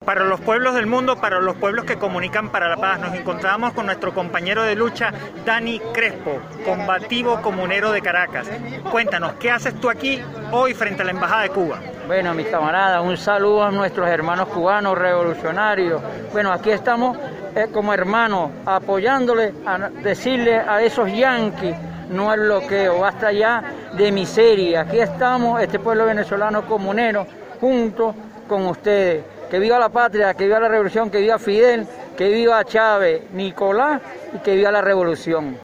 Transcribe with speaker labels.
Speaker 1: para los pueblos del mundo, para los pueblos que comunican para la paz. Nos encontramos con nuestro compañero de lucha, Dani Crespo, combativo comunero de Caracas. Cuéntanos, ¿qué haces tú aquí hoy frente a la Embajada de Cuba?
Speaker 2: Bueno, mis camaradas, un saludo a nuestros hermanos cubanos revolucionarios. Bueno, aquí estamos como hermanos, apoyándole, a decirle a esos yanquis, no al bloqueo, basta ya de miseria. Aquí estamos, este pueblo venezolano comunero, junto con ustedes. Que viva la patria, que viva la revolución, que viva Fidel, que viva Chávez, Nicolás y que viva la revolución.